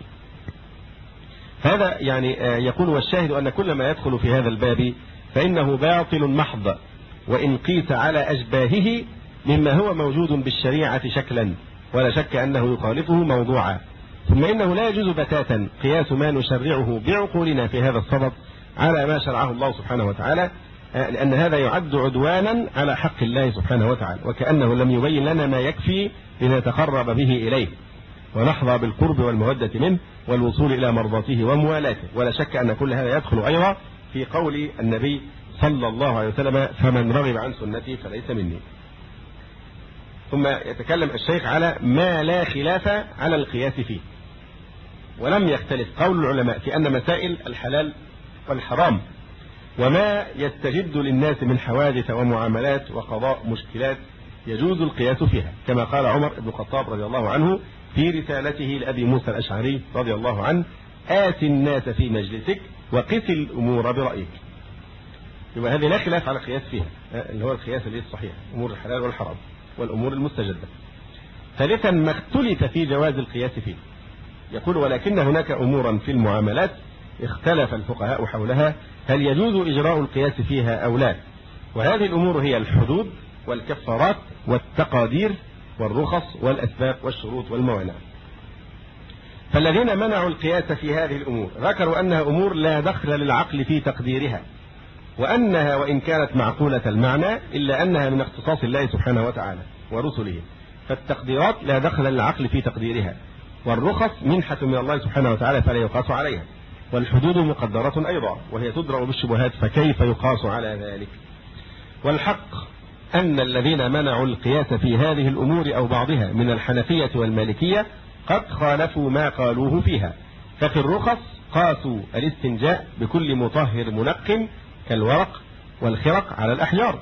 هذا يعني يقول والشاهد أن كل ما يدخل في هذا الباب فإنه باطل محض وإن قيس على أشباهه مما هو موجود بالشريعة شكلا، ولا شك أنه يخالفه موضوعا. ثم إنه لا يجوز بتاتا قياس ما نشرعه بعقولنا في هذا الصدد على ما شرعه الله سبحانه وتعالى، لأن هذا يعد عدوانا على حق الله سبحانه وتعالى وكأنه لم يبين لنا ما يكفي لنتقرب به إليه ونحظى بالقرب والمودة منه والوصول إلى مرضاته وموالاته. ولا شك أن كل هذا يدخل أيضا في قول النبي صلى الله عليه وسلم فمن رغب عن سنتي فليس مني. ثم يتكلم الشيخ على ما لا خلاف على القياس فيه، ولم يختلف قول العلماء في أن مسائل الحلال والحرام وما يستجد للناس من حوادث ومعاملات وقضاء مشكلات يجوز القياس فيها، كما قال عمر بن الخطاب رضي الله عنه في رسالته لأبي موسى الأشعري رضي الله عنه آت الناس في مجلسك وقس الأمور برأيك. يبقى هذه لا خلاف على القياس فيها، اللي هو القياس اللي الصحيح أمور الحلال والحرام والأمور المستجدة. ثالثا ما اختلف في جواز القياس فيه، يقول ولكن هناك أمورا في المعاملات اختلف الفقهاء حولها هل يجوز إجراء القياس فيها أو لا، وهذه الأمور هي الحدود والكفارات والتقادير والرخص والأسباب والشروط والموانع. فالذين منعوا القياس في هذه الأمور ذكروا أنها أمور لا دخل للعقل في تقديرها، وأنها وإن كانت معقولة المعنى إلا أنها من اختصاص الله سبحانه وتعالى ورسله، فالتقديرات لا دخل للعقل في تقديرها، والرخص منحة من الله سبحانه وتعالى فلا يقاس عليها، والحدود مقدرة أيضا وهي تدرأ بالشبهات فكيف يقاس على ذلك. والحق أن الذين منعوا القياس في هذه الأمور أو بعضها من الحنفية والمالكية قد خالفوا ما قالوه فيها. ففي الرخص قاسوا الاستنجاء بكل مطهر منق كالورق والخرق على الأحجار،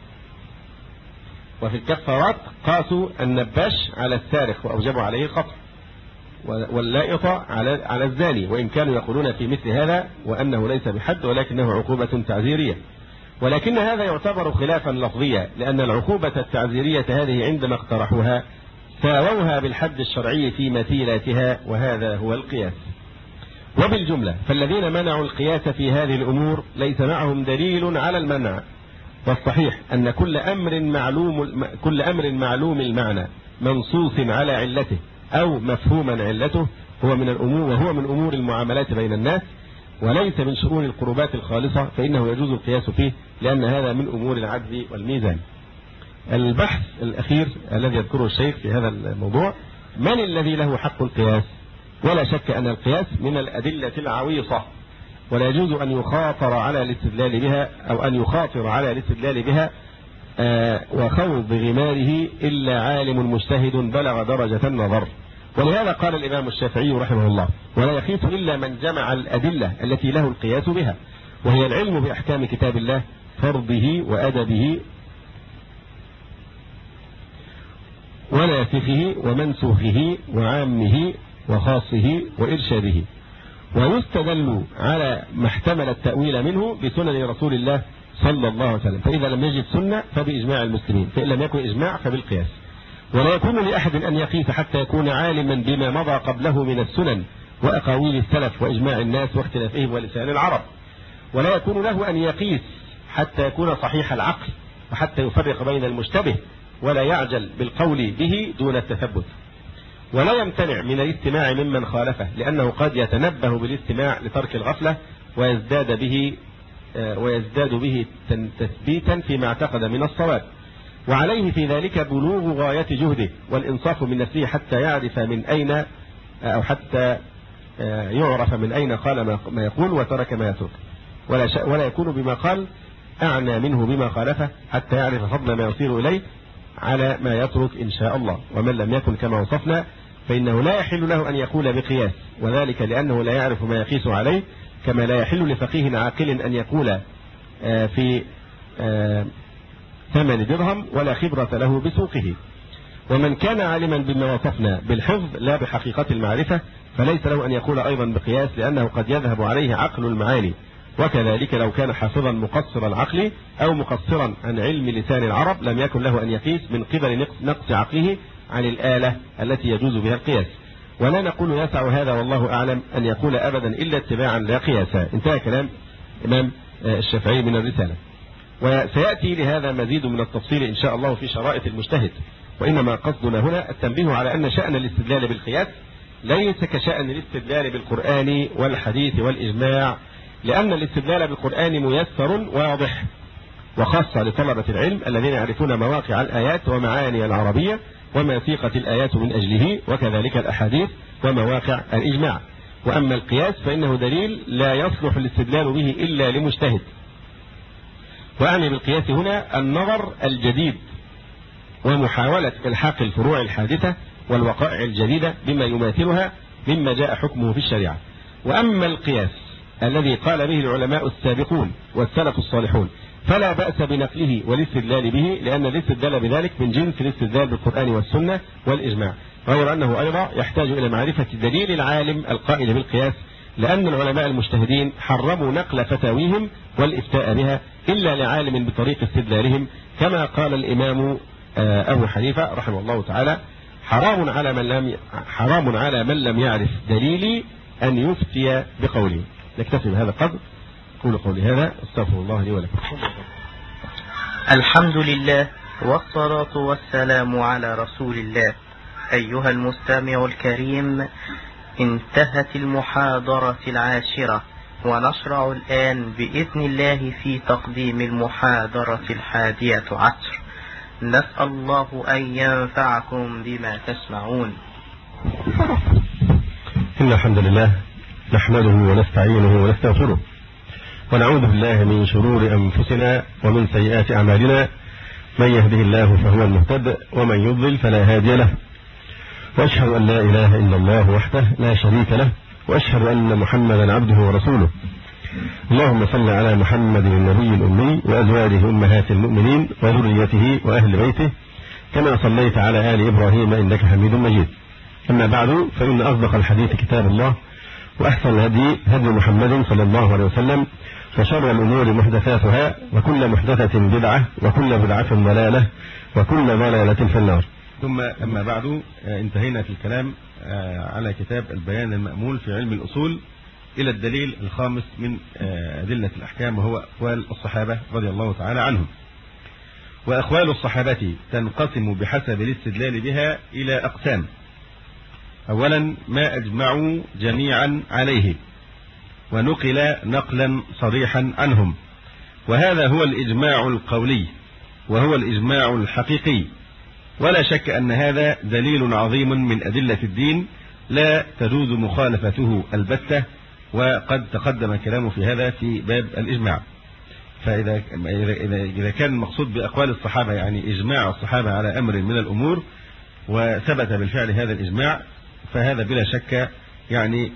وفي الكفارات قاسوا النباش على السارق وأوجبوا عليه القطع، واللائط على على الزاني، وإن كانوا يقولون في مثل هذا وأنه ليس بحد ولكنه عقوبة تعزيرية، ولكن هذا يعتبر خلافا لفظيا لأن العقوبة التعزيرية هذه عندما اقترحوها ساووها بالحد الشرعي في مثيلاتها، وهذا هو القياس. وبالجملة فالذين منعوا القياس في هذه الأمور ليس معهم دليل على المنع، والصحيح أن كل أمر معلوم كل أمر معلوم المعنى منصوص على علته أو مفهوما علته هو من الأمور وهو من أمور المعاملات بين الناس وليس من شؤون القربات الخالصة، فإنه يجوز القياس فيه لأن هذا من أمور العدل والميزان. البحث الأخير الذي يذكره الشيخ في هذا الموضوع: من الذي له حق القياس؟ ولا شك أن القياس من الأدلة العويصة، ولا يجوز أن يخاطر على الاستدلال بها أو أن يخاطر على الاستدلال بها آه وخوض غماره إلا عالم مجتهد بلغ درجة النظر. ولهذا قال الإمام الشافعي رحمه الله: ولا يخيط إلا من جمع الأدلة التي له القياس بها، وهي العلم بأحكام كتاب الله، فرضه وأدبه وناسخه ومنسوخه وعامه وخاصه وإرشاده. ويستدل على ما احتمل التأويل منه بسنن رسول الله صلى الله عليه وسلم، فإذا لم يجد سنة فبإجماع المسلمين، فإن لم يكن إجماع فبالقياس. ولا يكون لأحد أن يقيس حتى يكون عالما بما مضى قبله من السنن وأقاويل السلف وإجماع الناس واختلافهم ولسان العرب. ولا يكون له أن يقيس حتى يكون صحيح العقل وحتى يفرق بين المشتبه، ولا يعجل بالقول به دون التثبت. ولا يمتنع من الاستماع ممن خالفه، لأنه قد يتنبه بالاستماع لترك الغفلة ويزداد به ويزداد به تثبيتا فيما اعتقد من الصواب، وعليه في ذلك بلوغ غاية جهده والإنصاف من نفسه حتى يعرف من أين أو حتى يعرف من أين قال ما يقول وترك ما يترك، ولا, ولا يكون بما قال أعنى منه بما خالفه حتى يعرف فضل ما يصير إليه على ما يترك إن شاء الله. ومن لم يكن كما وصفنا فإنه لا يحل له أن يقول بقياس، وذلك لأنه لا يعرف ما يقيس عليه، كما لا يحل لفقيه عاقل أن يقول في ثمن درهم ولا خبرة له بسوقه. ومن كان عالما بما وصفنا بالحفظ لا بحقيقة المعرفة فليس له أن يقول أيضا بقياس، لأنه قد يذهب عليه عقل المعاني. وكذلك لو كان حافظا مقصر العقل أو مقصرا عن علم لسان العرب لم يكن له أن يقيس من قبل نقص عقله عن الآلة التي يجوز بها القياس. ولا نقول يسع هذا والله أعلم أن يقول أبدا إلا اتباعا لا قياسا. انتهى كلام الإمام الشافعي من الرسالة. وسيأتي لهذا مزيد من التفصيل إن شاء الله في شرائط المجتهد، وإنما قصدنا هنا التنبيه على أن شأن الاستدلال بالقياس ليس كشأن الاستدلال بالقرآن والحديث والإجماع، لأن الاستدلال بالقرآن ميسر واضح، وخاصة لطلبة العلم الذين يعرفون مواقع الآيات ومعاني العربية وما سيقت الآيات من أجله، وكذلك الأحاديث ومواقع الإجماع. وأما القياس فإنه دليل لا يصلح الاستدلال به إلا لمجتهد. وأعني بالقياس هنا النظر الجديد ومحاولة إلحاق الفروع الحادثة والوقائع الجديدة بما يماثلها مما جاء حكمه في الشريعة. وأما القياس الذي قال به العلماء السابقون والسلف الصالحون فلا بأس بنقله والاستدلال به، لأن الاستدلال بذلك من جنس الاستدلال بالقرآن والسنة والإجماع، غير أنه أيضا يحتاج إلى معرفة دليل العالم القائل بالقياس، لأن العلماء المجتهدين حرموا نقل فتاويهم والإفتاء بها إلا لعالم بطريق استدلالهم، كما قال الإمام أبو حنيفة رحمه الله تعالى: حرام على من لم حرام على من لم يعرف دليلي أن يفتي بقولي. نكتفي بهذا القدر. قولوا قولي هذا، استغفر الله لي ولكم.
الحمد لله والصلاة والسلام على رسول الله. أيها المستمع الكريم، انتهت المحاضرة العاشرة، ونشرع الآن بإذن الله في تقديم المحاضرة الحادية عشر. نسأل الله أن ينفعكم بما تسمعون.
إن الحمد لله نحمده ونستعينه ونستغفره، ونعوذ بالله من شرور أنفسنا ومن سيئات أعمالنا، من يهده الله فهو المهتد ومن يضلل فلا هادي له، وأشهد أن لا إله إلا الله وحده لا شريك له، وأشهد أن محمدا عبده ورسوله. اللهم صل على محمد النبي الأمي وأزواجه أمهات المؤمنين وذريته وأهل بيته كما صليت على آل إبراهيم إنك حميد مجيد. أما بعد، فإن أصدق الحديث كتاب الله، وأحسن الهدي هدي محمد صلى الله عليه وسلم، وشر الأمور محدثاتها، وكل محدثة بدعة، وكل بدعة ضلالة، وكل ضلالة في النار. ثم أما بعد، انتهينا في الكلام على كتاب البيان المأمول في علم الأصول إلى الدليل الخامس من أدلة الأحكام، وهو أقوال الصحابة رضي الله تعالى عنهم. وأقوال الصحابة تنقسم بحسب الاستدلال بها إلى أقسام. أولا ما أجمعوا جميعا عليه ونقل نقلا صريحا عنهم، وهذا هو الإجماع القولي، وهو الإجماع الحقيقي، ولا شك أن هذا دليل عظيم من أدلة الدين لا تجوز مخالفته البتة، وقد تقدم كلامه في هذا في باب الإجماع. فإذا إذا كان المقصود بأقوال الصحابة يعني إجماع الصحابة على أمر من الأمور وثبت بالفعل هذا الإجماع، فهذا بلا شك يعني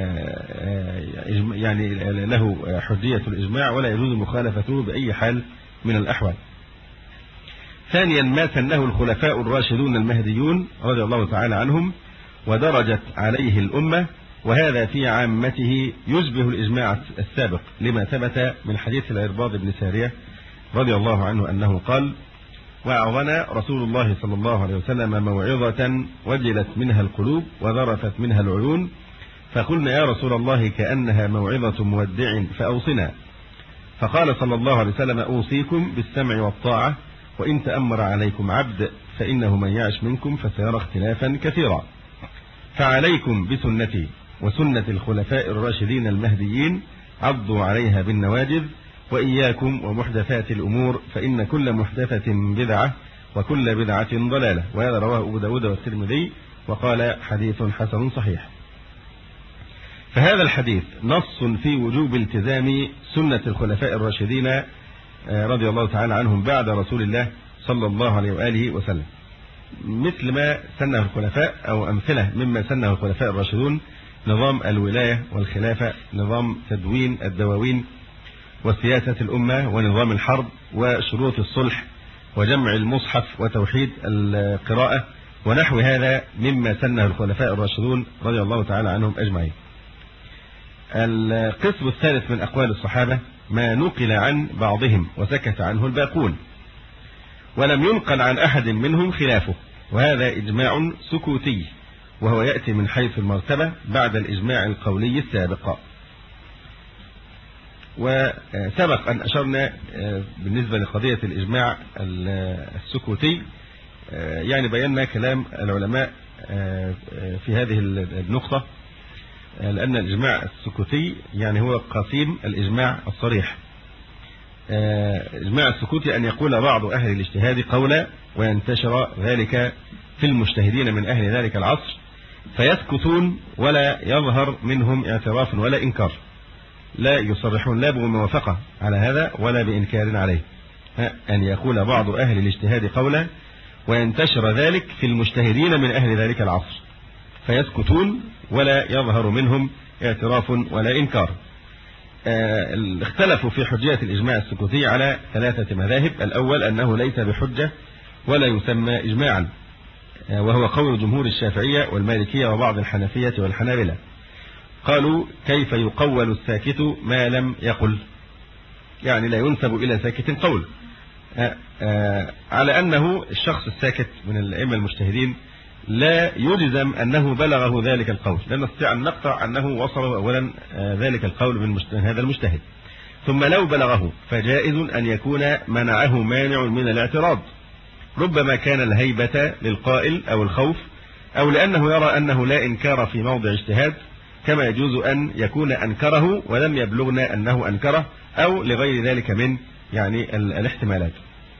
يعني له حجية الإجماع ولا يجوز مخالفته بأي حال من الأحوال. ثانيا، ما سنه الخلفاء الراشدون المهديون رضي الله تعالى عنهم ودرجت عليه الأمة، وهذا في عامته يشبه الإجماع السابق لما ثبت من حديث العرباض بن سارية رضي الله عنه أنه قال: وأعظنا رسول الله صلى الله عليه وسلم موعظة وجلت منها القلوب وذرفت منها العيون، فقلنا يا رسول الله كأنها موعظة مودع فأوصنا، فقال صلى الله عليه وسلم: أوصيكم بالسمع والطاعة، وإن تأمر عليكم عبد فإنه من يعش منكم فسيرى اختلافا كثيرا، فعليكم بسنتي وسنة الخلفاء الراشدين المهديين، عضوا عليها بالنواجذ، وإياكم ومحدثات الأمور، فإن كل محدثة بدعة وكل بدعة ضلالة. وهذا رواه أبو داود والترمذي وقال حديث حسن صحيح. فهذا الحديث نص في وجوب التزام سنة الخلفاء الراشدين رضي الله تعالى عنهم بعد رسول الله صلى الله عليه وآله وسلم، مثل ما سنه الخلفاء أو أمثلة مما سنه الخلفاء الراشدون: نظام الولاية والخلافة، نظام تدوين الدواوين وسياسة الأمة، ونظام الحرب، وشروط الصلح، وجمع المصحف، وتوحيد القراءة، ونحو هذا مما سنه الخلفاء الراشدون رضي الله تعالى عنهم أجمعين. القسم الثالث من أقوال الصحابة ما نقل عن بعضهم وسكت عنه الباقون، ولم ينقل عن أحد منهم خلافه، وهذا إجماع سكوتي، وهو يأتي من حيث المرتبة بعد الإجماع القولي السابق. وسبق أن أشرنا بالنسبة لقضية الإجماع السكوتي، يعني بينا كلام العلماء في هذه النقطة، لأن الإجماع السكوتي يعني هو قسيم الإجماع الصريح. إجماع السكوتي أن يقول بعض أهل الاجتهاد قولا وينتشر ذلك في المجتهدين من أهل ذلك العصر، فيسكتون ولا يظهر منهم اعتراف ولا إنكار، لا يصرحون لا بموافقة على هذا ولا بإنكار عليه. أن يقول بعض أهل الاجتهاد قولا وينتشر ذلك في المجتهدين من أهل ذلك العصر، فيسكتون ولا يظهر منهم اعتراف ولا إنكار. آه اختلفوا في حجية الإجماع السكوتي على ثلاثة مذاهب. الأول أنه ليس بحجة ولا يسمى إجماعا، آه وهو قول جمهور الشافعية والمالكية وبعض الحنفية والحنابلة. قالوا: كيف يقول الساكت ما لم يقل؟ يعني لا ينسب إلى ساكت قول، آه آه على أنه الشخص الساكت من الأئمة المجتهدين لا يجزم أنه بلغه ذلك القول، لا نستطيع أن نقطع أنه وصله أولا ذلك القول من هذا المجتهد، ثم لو بلغه فجائز أن يكون منعه مانع من الاعتراض، ربما كان الهيبة للقائل أو الخوف، أو لأنه يرى أنه لا إنكار في موضع اجتهاد، كما يجوز أن يكون أنكره ولم يبلغنا أنه أنكره، أو لغير ذلك من يعني الاحتمالات.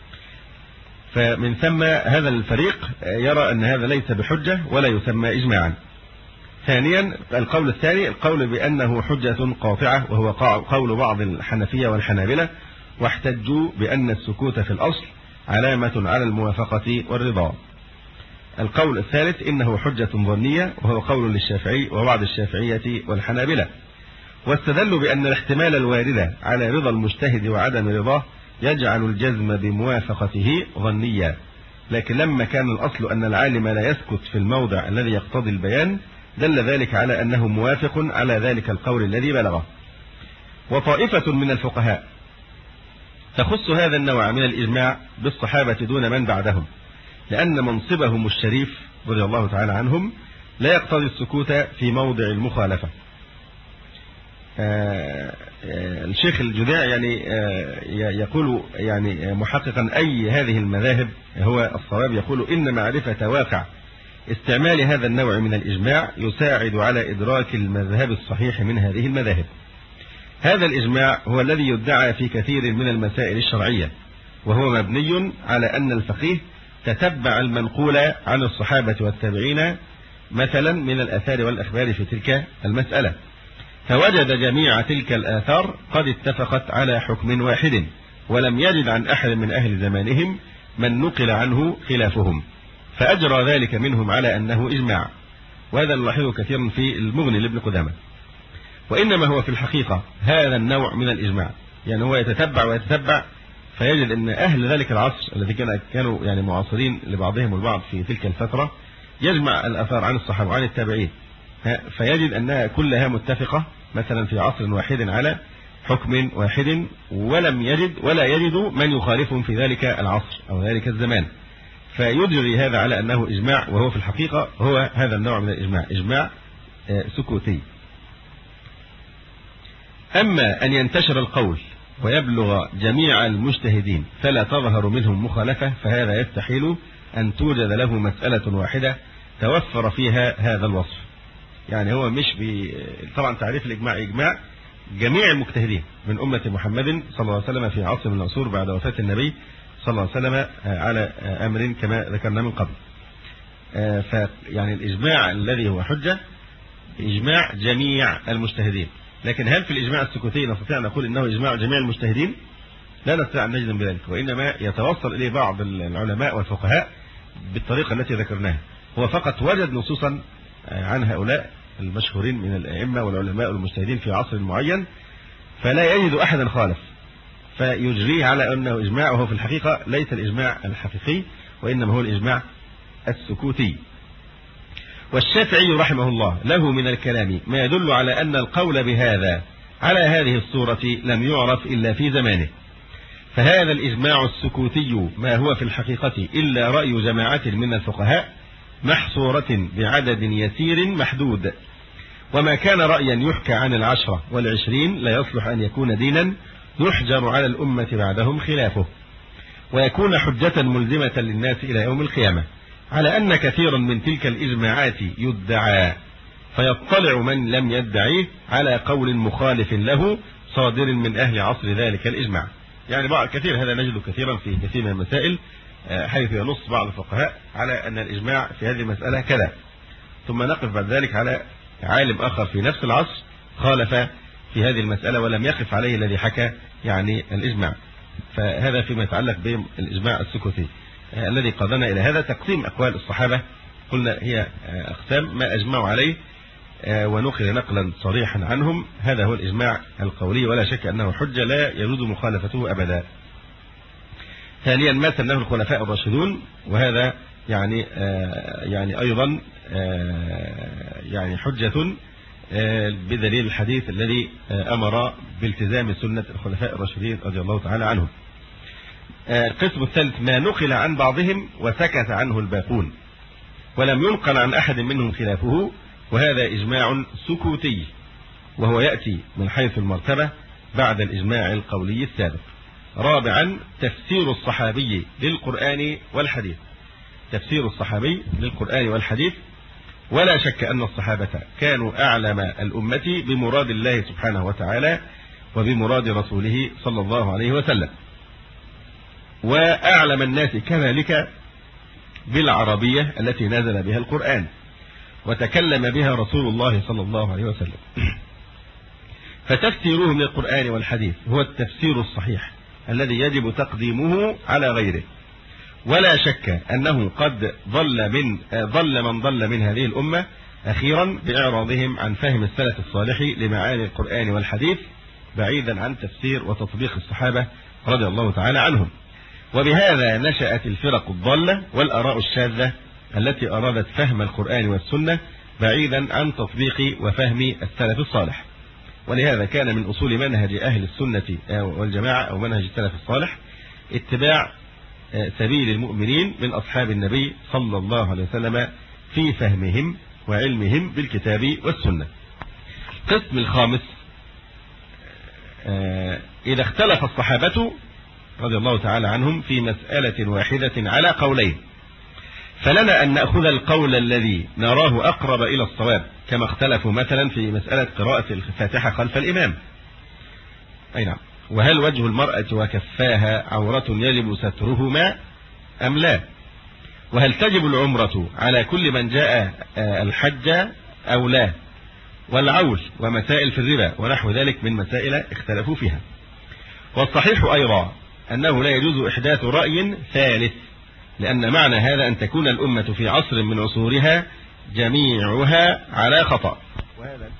فمن ثم هذا الفريق يرى أن هذا ليس بحجة ولا يسمى إجماعا. ثانيا القول الثاني القول بأنه حجة قاطعة، وهو قول بعض الحنفية والحنابلة، واحتجوا بأن السكوت في الأصل علامة على الموافقة والرضا. القول الثالث إنه حجة ظنية، وهو قول للشافعي وبعض الشافعية والحنابلة، واستدلوا بأن الاحتمال الوارد على رضا المجتهد وعدم رضاه يجعل الجزم بموافقته ظنيا، لكن لما كان الأصل أن العالم لا يسكت في الموضع الذي يقتضي البيان دل ذلك على أنه موافق على ذلك القول الذي بلغه. وطائفة من الفقهاء تخص هذا النوع من الإجماع بالصحابة دون من بعدهم، لأن منصبهم الشريف رضي الله تعالى عنهم لا يقتضي السكوت في موضع المخالفة. آه آه الشيخ الجذاع يعني آه يقول يعني محققا أي هذه المذاهب هو الصواب، يقول: إن معرفة واقع استعمال هذا النوع من الإجماع يساعد على إدراك المذهب الصحيح من هذه المذاهب. هذا الإجماع هو الذي يدعى في كثير من المسائل الشرعية، وهو مبني على أن الفقيه تتبع المنقول عن الصحابة والتابعين مثلا من الآثار والأخبار في تلك المسألة، فوجد جميع تلك الآثار قد اتفقت على حكم واحد، ولم يجد عن أحد من أهل زمانهم من نقل عنه خلافهم، فأجرى ذلك منهم على أنه إجماع. وهذا نلاحظه كثيرا في المغني لابن قدامة. وإنما هو في الحقيقة هذا النوع من الإجماع، يعني هو يتتبع ويتتبع فيجد أن أهل ذلك العصر الذي كانوا يعني معاصرين لبعضهم البعض في تلك الفترة يجمع الآثار عن الصحابة وعن التابعين، فيجد أنها كلها متفقة مثلا في عصر واحد على حكم واحد، ولم يجد ولا يجد من يخالفهم في ذلك العصر أو ذلك الزمان، فيجري هذا على أنه إجماع، وهو في الحقيقة هو هذا النوع من الإجماع، إجماع سكوتي. أما أن ينتشر القول ويبلغ جميع المجتهدين فلا تظهر منهم مخالفة، فهذا يستحيل أن توجد له مسألة واحدة توفر فيها هذا الوصف. يعني هو مش بي... طبعا تعريف الإجماع إجماع جميع المجتهدين من أمة محمد صلى الله عليه وسلم في عصر من العصور بعد وفاة النبي صلى الله عليه وسلم على أمر كما ذكرنا من قبل. فيعني الإجماع الذي هو حجة إجماع جميع المجتهدين. لكن هل في الإجماع السكوتي نستطيع أن نقول إنه إجماع جميع المجتهدين؟ لا نستطيع أن نجزم بذلك، وإنما يتوصل إليه بعض العلماء والفقهاء بالطريقة التي ذكرناها. هو فقط وجد نصوصا عن هؤلاء المشهورين من الأئمة والعلماء والمجتهدين في عصر معين، فلا يجد أحدا خالف فيجريه على أنه إجماع، وهو في الحقيقة ليس الإجماع الحقيقي، وإنما هو الإجماع السكوتي. والشافعي رحمه الله له من الكلام ما يدل على أن القول بهذا على هذه الصورة لم يعرف إلا في زمانه، فهذا الإجماع السكوتي ما هو في الحقيقة إلا رأي جماعة من الفقهاء محصورة بعدد يسير محدود، وما كان رأيا يحكى عن العشرة والعشرين لا يصلح أن يكون دينا يحجر على الأمة بعدهم خلافه، ويكون حجة ملزمة للناس إلى يوم القيامة، على أن كثيرا من تلك الإجماعات يدعى، فيطلع من لم يدعيه على قول مخالف له صادر من أهل عصر ذلك الإجماع. يعني بعض كثير هذا نجد كثيرا في كثير من المسائل، حيث ينص بعض الفقهاء على أن الإجماع في هذه المسألة كذا، ثم نقف بعد ذلك على عالم آخر في نفس العصر خالف في هذه المسألة ولم يقف عليه الذي حكى يعني الإجماع. فهذا فيما يتعلق بالإجماع السكوتي الذي قادنا إلى هذا. تقسيم أقوال الصحابة قلنا هي أقسام: ما أجمعوا عليه ونقل نقلا صريحا عنهم، هذا هو الإجماع القولي، ولا شك أنه حجة لا يجوز مخالفته أبدا. ثانيا ما سنه الخلفاء الراشدون، وهذا يعني يعني أيضا يعني حجة بدليل الحديث الذي أمر بالتزام سنة الخلفاء الراشدين رضي الله تعالى عنهم. القسم الثالث ما نقل عن بعضهم وسكت عنه الباقون ولم ينقل عن أحد منهم خلافه، وهذا إجماع سكوتي، وهو يأتي من حيث المرتبة بعد الإجماع القولي السابق. رابعا تفسير الصحابي للقرآن والحديث، تفسير الصحابي للقرآن والحديث، ولا شك أن الصحابة كانوا أعلم الأمة بمراد الله سبحانه وتعالى وبمراد رسوله صلى الله عليه وسلم، وأعلم الناس كذلك بالعربية التي نزل بها القرآن وتكلم بها رسول الله صلى الله عليه وسلم. فتفسيرهم للقرآن والحديث هو التفسير الصحيح الذي يجب تقديمه على غيره، ولا شك أنه قد ضل من ضل من ضل من هذه الأمة أخيرا بإعراضهم عن فهم السلف الصالح لمعاني القرآن والحديث بعيدا عن تفسير وتطبيق الصحابة رضي الله تعالى عنهم. وبهذا نشأت الفرق الضالة والآراء الشاذة التي أرادت فهم القرآن والسنة بعيدا عن تطبيق وفهم السلف الصالح. ولهذا كان من أصول منهج أهل السنة والجماعة أو منهج السلف الصالح اتباع سبيل المؤمنين من أصحاب النبي صلى الله عليه وسلم في فهمهم وعلمهم بالكتاب والسنة. القسم الخامس إذا اختلف الصحابة رضي الله تعالى عنهم في مسألة واحدة على قولين، فلنا أن نأخذ القول الذي نراه أقرب إلى الصواب، كما اختلفوا مثلا في مسألة قراءة الفاتحة خلف الإمام. أي نعم، وهل وجه المرأة وكفاها عورة يجب سترهما أم لا؟ وهل تجب العمرة على كل من جاء الحج أو لا؟ والعول ومسائل في الربا ونحو ذلك من مسائل اختلفوا فيها. والصحيح أيضا أنه لا يجوز إحداث رأي ثالث، لأن معنى هذا أن تكون الأمة في عصر من عصورها جميعها على خطأ، وهذا